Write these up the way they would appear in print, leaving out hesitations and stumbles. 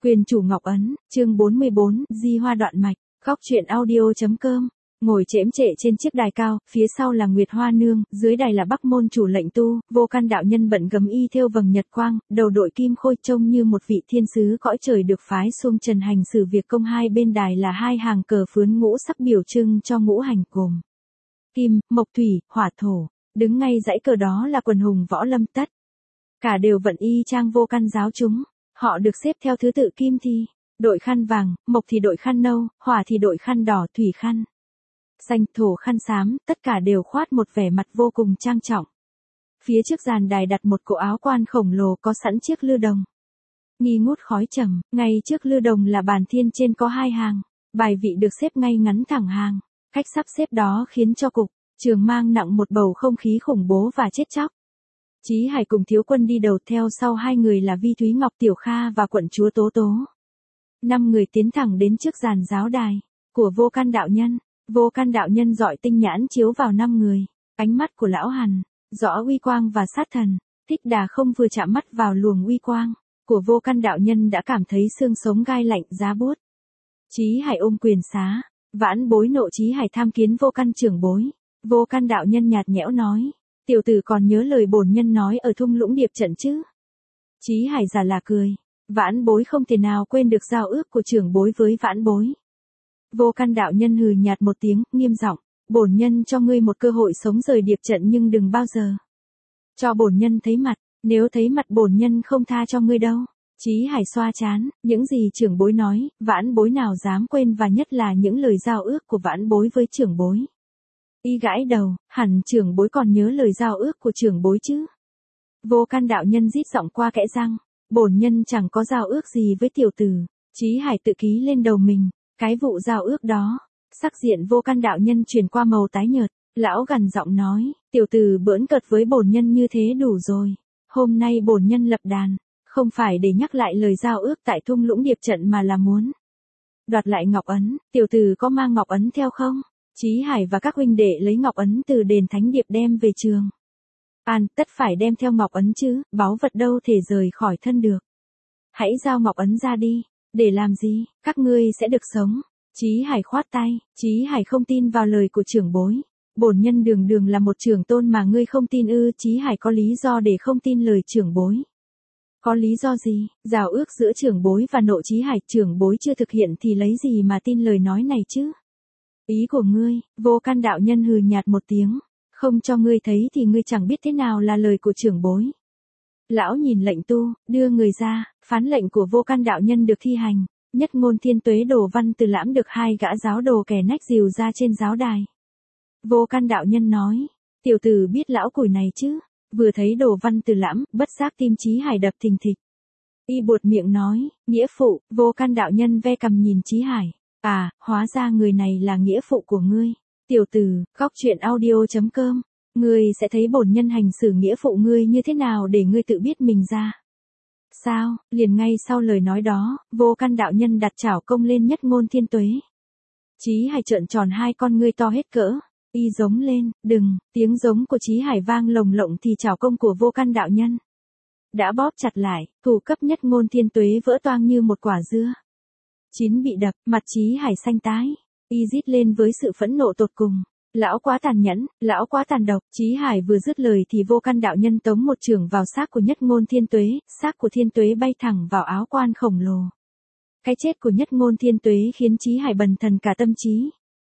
Quyền chủ Ngọc Ấn, chương 44, Di Hoa đoạn mạch, góc truyện audio.com. Ngồi chễm trệ trên chiếc đài cao, phía sau là Nguyệt Hoa Nương, dưới đài là Bắc Môn chủ lệnh tu, Vô Căn đạo nhân bận gấm y thêu vầng nhật quang, đầu đội kim khôi trông như một vị thiên sứ cõi trời được phái xuống trần hành xử việc công. Hai bên đài là hai hàng cờ phướn ngũ sắc biểu trưng cho ngũ hành gồm kim, mộc thủy, hỏa thổ. Đứng ngay dãy cờ đó là quần hùng võ lâm tất cả đều vận y trang Vô Căn giáo chúng. Họ được xếp theo thứ tự: kim thì đội khăn vàng, mộc thì đội khăn nâu, hỏa thì đội khăn đỏ, thủy khăn xanh, thổ khăn xám, tất cả đều khoát một vẻ mặt vô cùng trang trọng. Phía trước giàn đài đặt một cỗ áo quan khổng lồ có sẵn chiếc lư đồng nghi ngút khói trầm, ngay trước lư đồng là bàn thiên, trên có hai hàng bài vị được xếp ngay ngắn thẳng hàng. Cách sắp xếp đó khiến cho cục trường mang nặng một bầu không khí khủng bố và chết chóc. Chí Hải cùng Thiếu Quân đi đầu, theo sau hai người là Vi Thúy Ngọc, Tiểu Kha và quận chúa Tố Tố. 5 người tiến thẳng đến trước giàn giáo đài của Vô Căn đạo nhân. Vô Căn đạo nhân dọi tinh nhãn chiếu vào 5 người, ánh mắt của lão hằn rõ uy quang và sát thần. Thích Đà không vừa chạm mắt vào luồng uy quang của Vô Căn đạo nhân đã cảm thấy xương sống gai lạnh giá buốt. Chí Hải ôm quyền xá, vãn bối nộ Chí Hải tham kiến Vô Căn trưởng bối. Vô Căn đạo nhân nhạt nhẽo nói: Tiểu tử còn nhớ lời bổn nhân nói ở thung lũng điệp trận chứ? Chí Hải giả là cười: Vãn bối không thể nào quên được giao ước của trưởng bối với vãn bối. Vô Căn đạo nhân hừ nhạt một tiếng, nghiêm giọng: Bổn nhân cho ngươi một cơ hội sống rời điệp trận, nhưng đừng bao giờ cho bổn nhân thấy mặt. Nếu thấy mặt bổn nhân không tha cho ngươi đâu. Chí Hải xoa trán: Những gì trưởng bối nói, vãn bối nào dám quên, và nhất là những lời giao ước của vãn bối với trưởng bối. Y gãi đầu: Hẳn trưởng bối còn nhớ lời giao ước của trưởng bối chứ? Vô Căn đạo nhân rít giọng qua kẽ răng: Bổn nhân chẳng có giao ước gì với tiểu tử. Chí Hải tự ký lên đầu mình cái vụ giao ước đó. Sắc diện Vô Căn đạo nhân chuyển qua màu tái nhợt, lão gằn giọng nói: Tiểu tử bỡn cợt với bổn nhân như thế đủ rồi. Hôm nay bổn nhân lập đàn, không phải để nhắc lại lời giao ước tại thung lũng điệp trận, mà là muốn đoạt lại Ngọc Ấn. Tiểu tử có mang Ngọc Ấn theo không? Chí Hải và các huynh đệ lấy Ngọc Ấn từ đền Thánh Điệp đem về Trường An, tất phải đem theo Ngọc Ấn chứ, báu vật đâu thể rời khỏi thân được. Hãy giao Ngọc Ấn ra đi. Để làm gì? Các ngươi sẽ được sống. Chí Hải khoát tay: Chí Hải không tin vào lời của trưởng bối. Bổn nhân đường đường là một trưởng tôn mà ngươi không tin ư? Chí Hải có lý do để không tin lời trưởng bối. Có lý do gì? Giao ước giữa trưởng bối và nộ Chí Hải, trưởng bối chưa thực hiện thì lấy gì mà tin lời nói này chứ? Ý của ngươi? Vô Căn đạo nhân hừ nhạt một tiếng: Không cho ngươi thấy thì ngươi chẳng biết thế nào là lời của trưởng bối. Lão nhìn lệnh tu, đưa người ra, phán lệnh của Vô Căn đạo nhân được thi hành. Nhất Ngôn Thiên Tuế Đồ Văn Từ Lãm được hai gã giáo đồ kẻ nách dìu ra trên giáo đài. Vô Căn đạo nhân nói: Tiểu tử biết lão củi này chứ? Vừa thấy Đồ Văn Từ Lãm, bất giác tim Chí Hải đập thình thịch. Y buột miệng nói: Nghĩa phụ. Vô Căn đạo nhân ve cằm nhìn Chí Hải: À, hóa ra người này là nghĩa phụ của ngươi. Tiểu tử, góc truyện audio.com. Ngươi sẽ thấy bổn nhân hành xử nghĩa phụ ngươi như thế nào để ngươi tự biết mình ra. Sao? Liền ngay sau lời nói đó, Vô Căn đạo nhân đặt chảo công lên Nhất Ngôn Thiên Tuế. Chí Hải trợn tròn hai con ngươi to hết cỡ. Y giống lên: Đừng! Tiếng giống của Chí Hải vang lồng lộng thì chảo công của Vô Căn đạo nhân đã bóp chặt lại, thủ cấp Nhất Ngôn Thiên Tuế vỡ toang như một quả dưa chín bị đập. Mặt Chí Hải xanh tái, y rít lên với sự phẫn nộ tột cùng: Lão quá tàn nhẫn, lão quá tàn độc. Chí Hải vừa dứt lời thì Vô Căn đạo nhân tống một chưởng vào xác của Nhất Ngôn Thiên Tuế, xác của Thiên Tuế bay thẳng vào áo quan khổng lồ. Cái chết của Nhất Ngôn Thiên Tuế khiến Chí Hải bần thần cả tâm trí.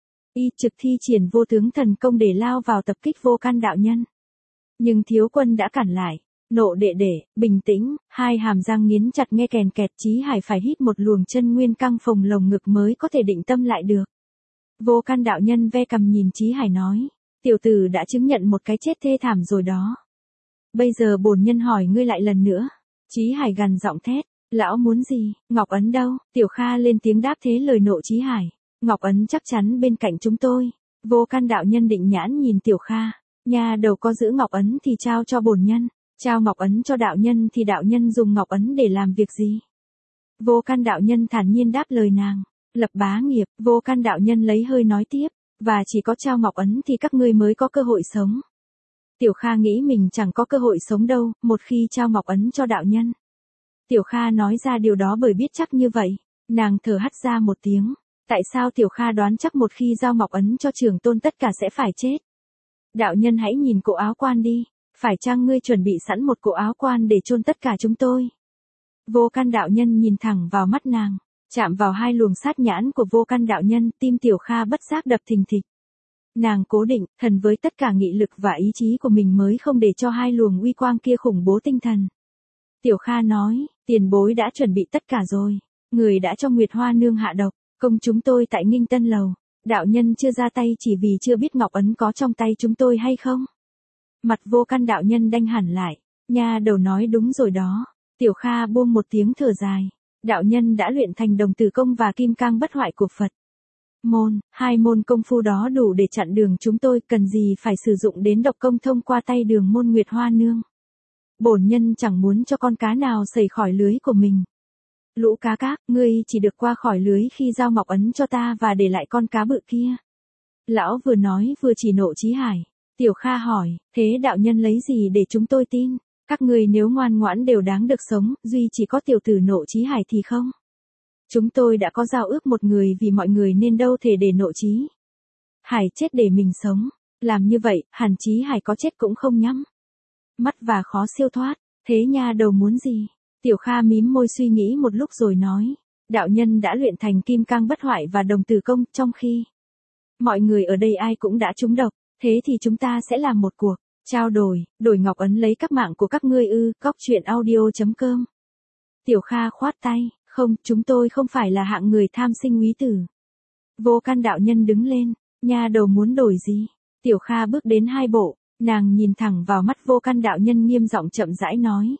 Y trực thi triển vô tướng thần công để lao vào tập kích Vô Căn đạo nhân. Nhưng Thiếu Quân đã cản lại. Nộ đệ đệ, bình tĩnh. Hai hàm răng nghiến chặt nghe kèn kẹt, Chí Hải phải hít một luồng chân nguyên căng phồng lồng ngực mới có thể định tâm lại được. Vô Căn đạo nhân ve cằm nhìn Chí Hải nói: Tiểu tử đã chứng nhận một cái chết thê thảm rồi đó. Bây giờ bổn nhân hỏi ngươi lại lần nữa. Chí Hải gằn giọng thét: Lão muốn gì? Ngọc Ấn đâu? Tiểu Kha lên tiếng đáp thế lời nộ Chí Hải: Ngọc Ấn chắc chắn bên cạnh chúng tôi. Vô Căn đạo nhân định nhãn nhìn Tiểu Kha: Nhà đầu có giữ Ngọc Ấn thì trao cho bổn nhân. Trao Ngọc Ấn cho đạo nhân thì đạo nhân dùng Ngọc Ấn để làm việc gì? Vô Căn đạo nhân thản nhiên đáp lời nàng: Lập bá nghiệp. Vô Căn đạo nhân lấy hơi nói tiếp: Và chỉ có trao Ngọc Ấn thì các ngươi mới có cơ hội sống. Tiểu Kha nghĩ mình chẳng có cơ hội sống đâu, một khi trao Ngọc Ấn cho đạo nhân Tiểu Kha nói ra điều đó bởi biết chắc như vậy. Nàng thở hắt ra một tiếng. Tại sao Tiểu Kha đoán chắc một khi giao ngọc ấn cho Trường Tôn tất cả sẽ phải chết? Đạo nhân hãy nhìn cổ áo quan đi. Phải chăng ngươi chuẩn bị sẵn một cổ áo quan để chôn tất cả chúng tôi? Vô Căn đạo nhân nhìn thẳng vào mắt nàng. Chạm vào hai luồng sát nhãn của Vô Căn đạo nhân, tim Tiểu Kha bất giác đập thình thịch. Nàng cố định, thần với tất cả nghị lực và ý chí của mình mới không để cho hai luồng uy quang kia khủng bố tinh thần. Tiểu Kha nói, tiền bối đã chuẩn bị tất cả rồi. Người đã cho Nguyệt Hoa Nương hạ độc, công chúng tôi tại Nghinh Tân Lầu. Đạo nhân chưa ra tay chỉ vì chưa biết ngọc ấn có trong tay chúng tôi hay không. Mặt Vô Căn đạo nhân đanh hẳn lại. Nha đầu nói đúng rồi đó. Tiểu Kha buông một tiếng thở dài. Đạo nhân đã luyện thành Đồng Tử Công và Kim Cang Bất Hoại của Phật môn, hai môn công phu đó đủ để chặn đường chúng tôi, cần gì phải sử dụng đến độc công thông qua tay đường môn Nguyệt Hoa Nương. Bổn nhân chẳng muốn cho con cá nào sẩy khỏi lưới của mình. Lũ cá các, ngươi chỉ được qua khỏi lưới khi giao ngọc ấn cho ta và để lại con cá bự kia. Lão vừa nói vừa chỉ Nộ Chí Hải. Tiểu Kha hỏi, thế đạo nhân lấy gì để chúng tôi tin? Các ngươi nếu ngoan ngoãn đều đáng được sống, duy chỉ có tiểu tử Nộ Chí Hải thì không. Chúng tôi đã có giao ước một người vì mọi người nên đâu thể để Nộ Chí Hải chết để mình sống. Làm như vậy, hẳn Chí Hải có chết cũng không nhắm mắt và khó siêu thoát. Thế nha đầu muốn gì? Tiểu Kha mím môi suy nghĩ một lúc rồi nói. Đạo nhân đã luyện thành Kim Cang Bất Hoại và Đồng Tử Công, trong khi mọi người ở đây ai cũng đã trúng độc. Thế thì chúng ta sẽ làm một cuộc trao đổi, đổi ngọc ấn lấy các mạng của các ngươi ư? Goctruyện.audio.com. Tiểu Kha khoát tay. Không, chúng tôi không phải là hạng người tham sinh úy tử. Vô Căn đạo nhân đứng lên. Nha đầu muốn đổi gì? Tiểu Kha bước đến hai bộ. Nàng nhìn thẳng vào mắt Vô Căn đạo nhân nghiêm giọng chậm rãi nói.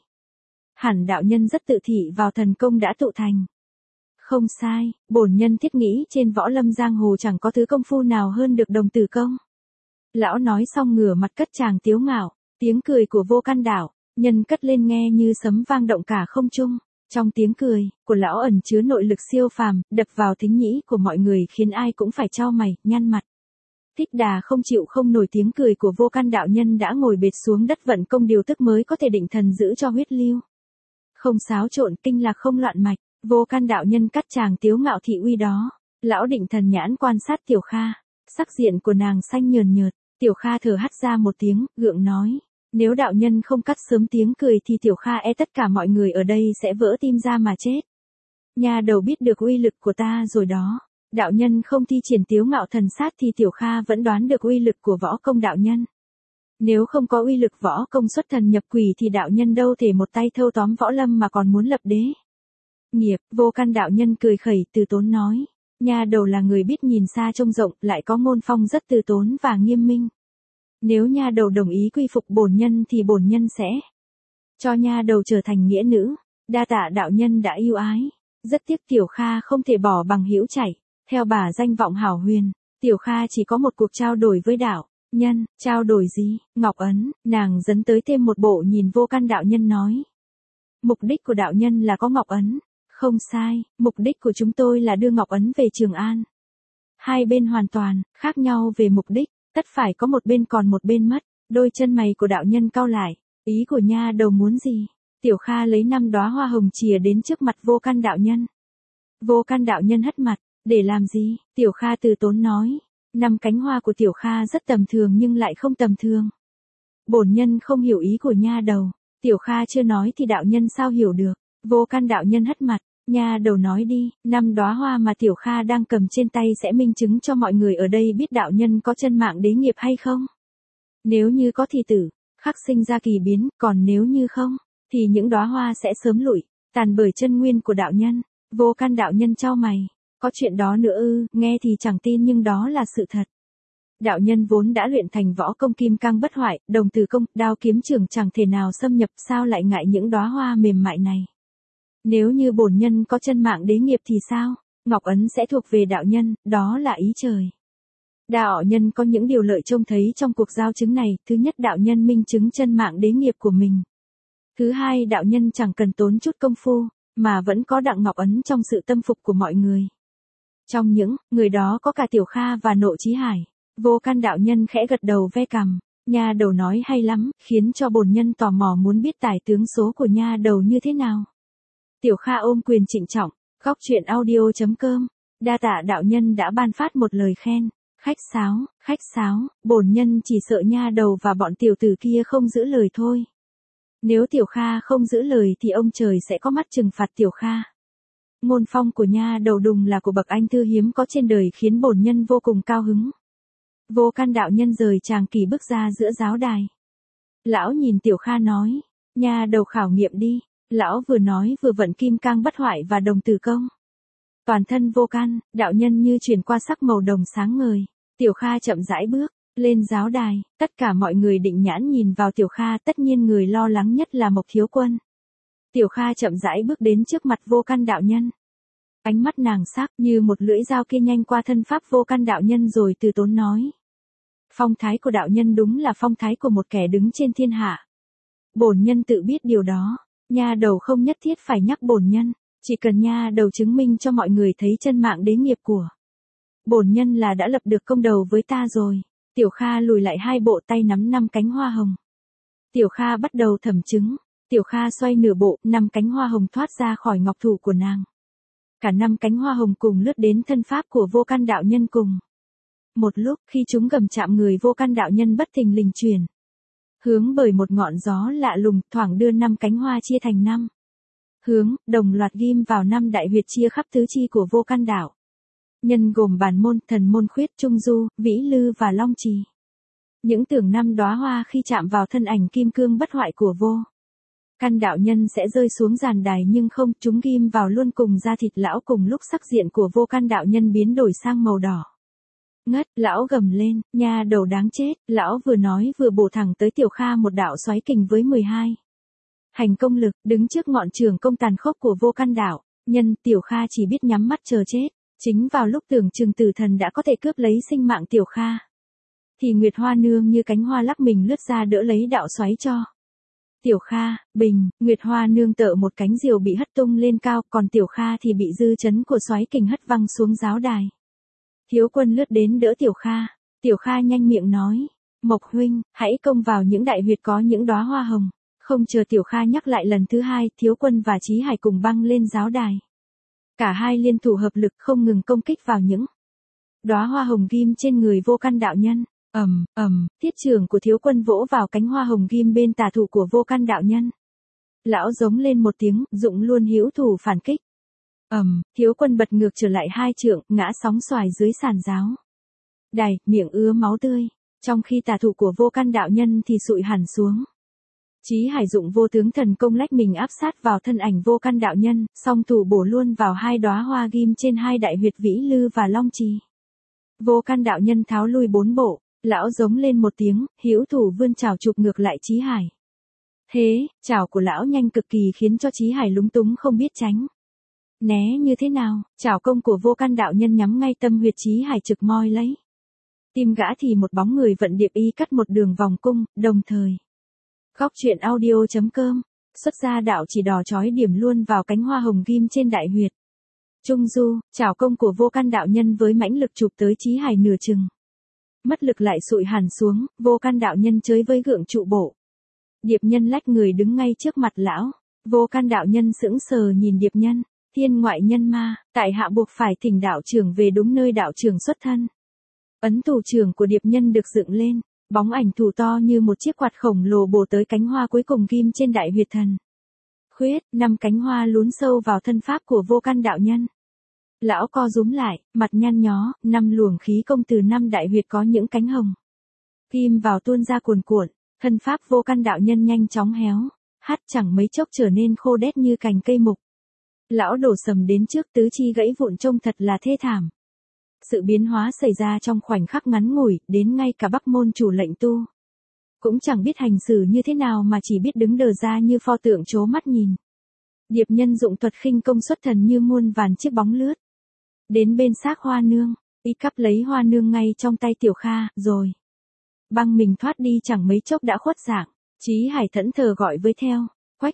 Hẳn đạo nhân rất tự thị vào thần công đã tụ thành. Không sai, bổn nhân thiết nghĩ trên võ lâm giang hồ chẳng có thứ công phu nào hơn được Đồng Tử Công. Lão nói xong ngửa mặt cất tràng tiếu ngạo. Tiếng cười của Vô Căn đạo nhân cất lên nghe như sấm vang động cả không trung. Trong tiếng cười của lão ẩn chứa nội lực siêu phàm, đập vào thính nhĩ của mọi người khiến ai cũng phải chau mày, nhăn mặt. Thích Đà không chịu không nổi tiếng cười của Vô Căn đạo nhân đã ngồi bệt xuống đất vận công điều tức mới có thể định thần giữ cho huyết lưu không xáo trộn, kinh lạc không loạn mạch. Vô Căn đạo nhân cắt chàng tiếu ngạo thị uy đó. Lão định thần nhãn quan sát Tiểu Kha. Sắc diện của nàng xanh nhờn nhợt. Tiểu Kha thở hắt ra một tiếng, gượng nói. Nếu đạo nhân không cắt sớm tiếng cười thì Tiểu Kha tất cả mọi người ở đây sẽ vỡ tim ra mà chết. Nhà đầu biết được uy lực của ta rồi đó. Đạo nhân không thi triển tiếu ngạo thần sát thì Tiểu Kha vẫn đoán được uy lực của võ công đạo nhân. Nếu không có uy lực võ công xuất thần nhập quỷ thì đạo nhân đâu thể một tay thâu tóm võ lâm mà còn muốn lập đế nghiệp. Vô Căn đạo nhân cười khẩy từ tốn nói. Nha đầu là người biết nhìn xa trông rộng, lại có ngôn phong rất từ tốn và nghiêm minh. Nếu nha đầu đồng ý quy phục bổn nhân thì bổn nhân sẽ cho nha đầu trở thành nghĩa nữ. Đa tạ đạo nhân đã yêu ái. Rất tiếc Tiểu Kha không thể bỏ bằng hữu chạy. Theo bà danh vọng hảo huyền, Tiểu Kha chỉ có một cuộc trao đổi với đạo nhân. Trao đổi gì? Ngọc ấn. Nàng dấn tới thêm một bộ nhìn Vô Căn đạo nhân nói. Mục đích của đạo nhân là có ngọc ấn. Không sai, mục đích của chúng tôi là đưa ngọc ấn về Trường An. Hai bên hoàn toàn khác nhau về mục đích, tất phải có một bên còn một bên mất. Đôi chân mày của đạo nhân cau lại. Ý của nha đầu muốn gì? Tiểu Kha lấy 5 đóa hoa hồng chìa đến trước mặt Vô Căn đạo nhân. Vô Căn đạo nhân hất mặt. Để làm gì? Tiểu Kha từ tốn nói. 5 cánh hoa của Tiểu Kha rất tầm thường nhưng lại không tầm thường. Bổn nhân không hiểu ý của nha đầu. Tiểu Kha chưa nói thì đạo nhân sao hiểu được? Vô Căn đạo nhân hất mặt. Nha đầu nói đi, 5 đóa hoa mà Tiểu Kha đang cầm trên tay sẽ minh chứng cho mọi người ở đây biết đạo nhân có chân mạng đế nghiệp hay không. Nếu như có thì tử khắc sinh ra kỳ biến, còn nếu như không thì những đóa hoa sẽ sớm lụi tàn bởi chân nguyên của đạo nhân. Vô Căn đạo nhân chau mày. Có chuyện đó nữa ư? Nghe thì chẳng tin nhưng đó là sự thật. Đạo nhân vốn đã luyện thành võ công Kim Cang Bất Hoại, Đồng Tử Công, đao kiếm trường chẳng thể nào xâm nhập, sao lại ngại những đóa hoa mềm mại này? Nếu như bổn nhân có chân mạng đế nghiệp thì sao? Ngọc ấn sẽ thuộc về đạo nhân, đó là ý trời. Đạo nhân có những điều lợi trông thấy trong cuộc giao chứng này. Thứ nhất, đạo nhân minh chứng chân mạng đế nghiệp của mình. Thứ hai, đạo nhân chẳng cần tốn chút công phu mà vẫn có đặng ngọc ấn trong sự tâm phục của mọi người. Trong những người đó có cả Tiểu Kha và Nộ Chí Hải. Vô Căn đạo nhân khẽ gật đầu ve cằm. Nha đầu nói hay lắm, khiến cho bổn nhân tò mò muốn biết tài tướng số của nha đầu như thế nào. Tiểu Kha ôm quyền trịnh trọng, góc chuyện audio.com, đa tạ đạo nhân đã ban phát một lời khen. Khách sáo, bổn nhân chỉ sợ nha đầu và bọn tiểu tử kia không giữ lời thôi. Nếu Tiểu Kha không giữ lời thì ông trời sẽ có mắt trừng phạt Tiểu Kha. Ngôn phong của nha đầu đùng là của bậc anh thư hiếm có trên đời khiến bổn nhân vô cùng cao hứng. Vô Căn đạo nhân rời tràng kỳ bước ra giữa giáo đài. Lão nhìn Tiểu Kha nói, nha đầu khảo nghiệm đi. Lão vừa nói vừa vận kim cang bất hoại và đồng tử công. Toàn thân Vô Căn, đạo nhân như chuyển qua sắc màu đồng sáng ngời. Tiểu Kha chậm rãi bước lên giáo đài, tất cả mọi người định nhãn nhìn vào Tiểu Kha, tất nhiên người lo lắng nhất là Mộc Thiếu Quân. Tiểu Kha chậm rãi bước đến trước mặt Vô Căn đạo nhân. Ánh mắt nàng sắc như một lưỡi dao kia nhanh qua thân pháp Vô Căn đạo nhân rồi từ tốn nói. Phong thái của đạo nhân đúng là phong thái của một kẻ đứng trên thiên hạ. Bổn nhân tự biết điều đó, nha đầu không nhất thiết phải nhắc bổn nhân, chỉ cần nha đầu chứng minh cho mọi người thấy chân mạng đế nghiệp của bổn nhân là đã lập được công đầu với ta rồi. Tiểu Kha lùi lại hai bộ tay nắm 5 cánh hoa hồng. Tiểu Kha bắt đầu thẩm chứng. Tiểu Kha xoay nửa bộ, 5 cánh hoa hồng thoát ra khỏi ngọc thủ của nàng. Cả 5 cánh hoa hồng cùng lướt đến thân pháp của Vô Căn đạo nhân cùng. Một lúc khi chúng gầm chạm người Vô Căn đạo nhân bất thình lình chuyển hướng bởi một ngọn gió lạ lùng, thoảng đưa 5 cánh hoa chia thành 5 hướng, đồng loạt ghim vào 5 đại huyệt chia khắp tứ chi của Vô Căn đạo nhân, gồm bản môn, thần môn, khuyết, trung du, vĩ lư và long trì. Những tưởng 5 đóa hoa khi chạm vào thân ảnh kim cương bất hoại của Vô Căn đạo nhân sẽ rơi xuống giàn đài, nhưng không, chúng ghim vào luôn cùng da thịt lão. Cùng lúc sắc diện của Vô Căn đạo nhân biến đổi sang màu đỏ ngất. Lão gầm lên, nha đầu đáng chết. Lão vừa nói vừa bổ thẳng tới Tiểu Kha một đạo xoáy kình với 12 hành công lực. Đứng trước ngọn trường công tàn khốc của Vô Căn đạo nhân, Tiểu Kha chỉ biết nhắm mắt chờ chết. Chính vào lúc tưởng chừng tử thần đã có thể cướp lấy sinh mạng Tiểu Kha, thì Nguyệt Hoa Nương như cánh hoa lắc mình lướt ra đỡ lấy đạo xoáy cho Tiểu Kha. Bình, Nguyệt Hoa Nương tợ một cánh diều bị hất tung lên cao, còn Tiểu Kha thì bị dư chấn của xoáy kình hất văng xuống giáo đài. Thiếu Quân lướt đến đỡ Tiểu Kha. Tiểu Kha nhanh miệng nói, Mộc huynh, hãy công vào những đại huyệt có những đóa hoa hồng. Không chờ Tiểu Kha nhắc lại lần thứ hai, Thiếu Quân và Chí Hải cùng băng lên giáo đài. Cả hai liên thủ hợp lực không ngừng công kích vào những đóa hoa hồng ghim trên người Vô Căn đạo nhân. Thiết trưởng của Thiếu Quân vỗ vào cánh hoa hồng ghim bên tả thủ của Vô Căn đạo nhân. Lão giống lên một tiếng, dụng luôn hữu thủ phản kích. Thiếu Quân bật ngược trở lại 2 trượng, ngã sóng xoài dưới sàn giáo đài, miệng ứa máu tươi. Trong khi tả thủ của Vô Căn đạo nhân thì sụi hẳn xuống. Chí Hải dụng vô tướng thần công lách mình áp sát vào thân ảnh Vô Căn đạo nhân, song thủ bổ luôn vào 2 đóa hoa ghim trên 2 đại huyệt vĩ lư và long trì. Vô Căn đạo nhân tháo lui 4 bộ. Lão giống lên một tiếng, hữu thủ vươn chảo chụp ngược lại Chí Hải. Thế, chảo của lão nhanh cực kỳ khiến cho Chí Hải lúng túng không biết tránh né như thế nào. Chảo công của Vô Căn đạo nhân nhắm ngay tâm huyệt Chí Hải trực moi lấy tim gã thì một bóng người vận điệp y cắt một đường vòng cung, đồng thời. Góc chuyện audio.com, xuất ra đạo chỉ đỏ chói điểm luôn vào cánh hoa hồng ghim trên đại huyệt trung du. Chảo công của Vô Căn đạo nhân với mãnh lực chụp tới Chí Hải nửa chừng. Mất lực lại sụi hẳn xuống, Vô Căn đạo nhân chới với gượng trụ bộ. Điệp nhân lách người đứng ngay trước mặt lão. Vô Căn đạo nhân sững sờ nhìn điệp nhân. Thiên ngoại nhân ma, tại hạ buộc phải thỉnh đạo trưởng về đúng nơi đạo trưởng xuất thân. Ấn thủ trưởng của điệp nhân được dựng lên. Bóng ảnh thủ to như một chiếc quạt khổng lồ bổ tới cánh hoa cuối cùng ghim trên đại huyệt thần khuyết. 5 cánh hoa lún sâu vào thân pháp của Vô Căn đạo nhân. Lão co rúm lại, mặt nhăn nhó, 5 luồng khí công từ 5 đại huyệt có những cánh hồng ghim vào tuôn ra cuồn cuộn. Thân pháp Vô Căn đạo nhân nhanh chóng héo hắt, chẳng mấy chốc trở nên khô đét như cành cây mục. Lão đổ sầm đến trước, tứ chi gãy vụn trông thật là thê thảm. Sự biến hóa xảy ra trong khoảnh khắc ngắn ngủi, đến ngay cả Bắc môn chủ lệnh tu cũng chẳng biết hành xử như thế nào mà chỉ biết đứng đờ ra như pho tượng trố mắt nhìn. Điệp nhân dụng thuật khinh công xuất thần như muôn vàn chiếc bóng lướt đến bên xác Hoa Nương, y cắp lấy Hoa Nương ngay trong tay Tiểu Kha, rồi băng mình thoát đi, chẳng mấy chốc đã khuất dạng. Chí Hải thẫn thờ gọi với theo,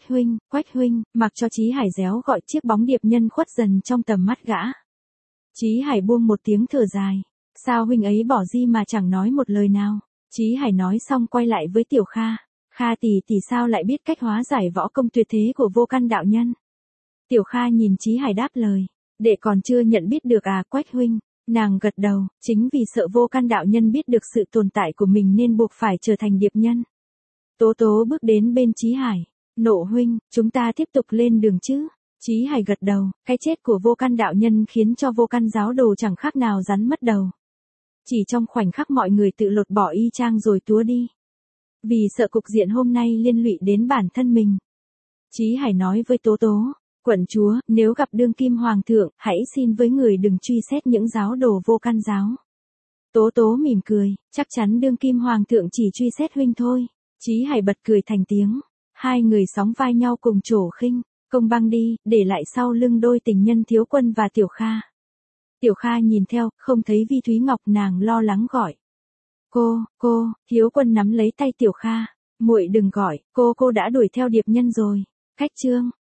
Quách huynh, mặc cho Chí Hải réo gọi, chiếc bóng điệp nhân khuất dần trong tầm mắt gã. Chí Hải buông một tiếng thở dài, sao huynh ấy bỏ đi mà chẳng nói một lời nào. Chí Hải nói xong quay lại với Tiểu Kha, Kha tỷ tỷ sao lại biết cách hóa giải võ công tuyệt thế của Vô Căn đạo nhân. Tiểu Kha nhìn Chí Hải đáp lời. Đệ còn chưa nhận biết được à, Quách huynh. Nàng gật đầu, chính vì sợ Vô Căn đạo nhân biết được sự tồn tại của mình nên buộc phải trở thành điệp nhân. Tố Tố bước đến bên Chí Hải. Nộ huynh, chúng ta tiếp tục lên đường chứ? Chí Hải gật đầu, cái chết của Vô Căn đạo nhân khiến cho Vô Căn giáo đồ chẳng khác nào rắn mất đầu. Chỉ trong khoảnh khắc mọi người tự lột bỏ y chang rồi túa đi. Vì sợ cục diện hôm nay liên lụy đến bản thân mình. Chí Hải nói với Tố Tố, quận chúa, nếu gặp đương kim hoàng thượng, hãy xin với người đừng truy xét những giáo đồ Vô Căn giáo. Tố Tố mỉm cười, chắc chắn đương kim hoàng thượng chỉ truy xét huynh thôi. Chí Hải bật cười thành tiếng. Hai người sóng vai nhau cùng trổ khinh, công băng đi, để lại sau lưng đôi tình nhân Thiếu Quân và Tiểu Kha. Tiểu Kha nhìn theo, không thấy Vi Thúy Ngọc, nàng lo lắng gọi. Cô, Thiếu Quân nắm lấy tay Tiểu Kha. Muội đừng gọi, cô đã đuổi theo điệp nhân rồi. Khách trương,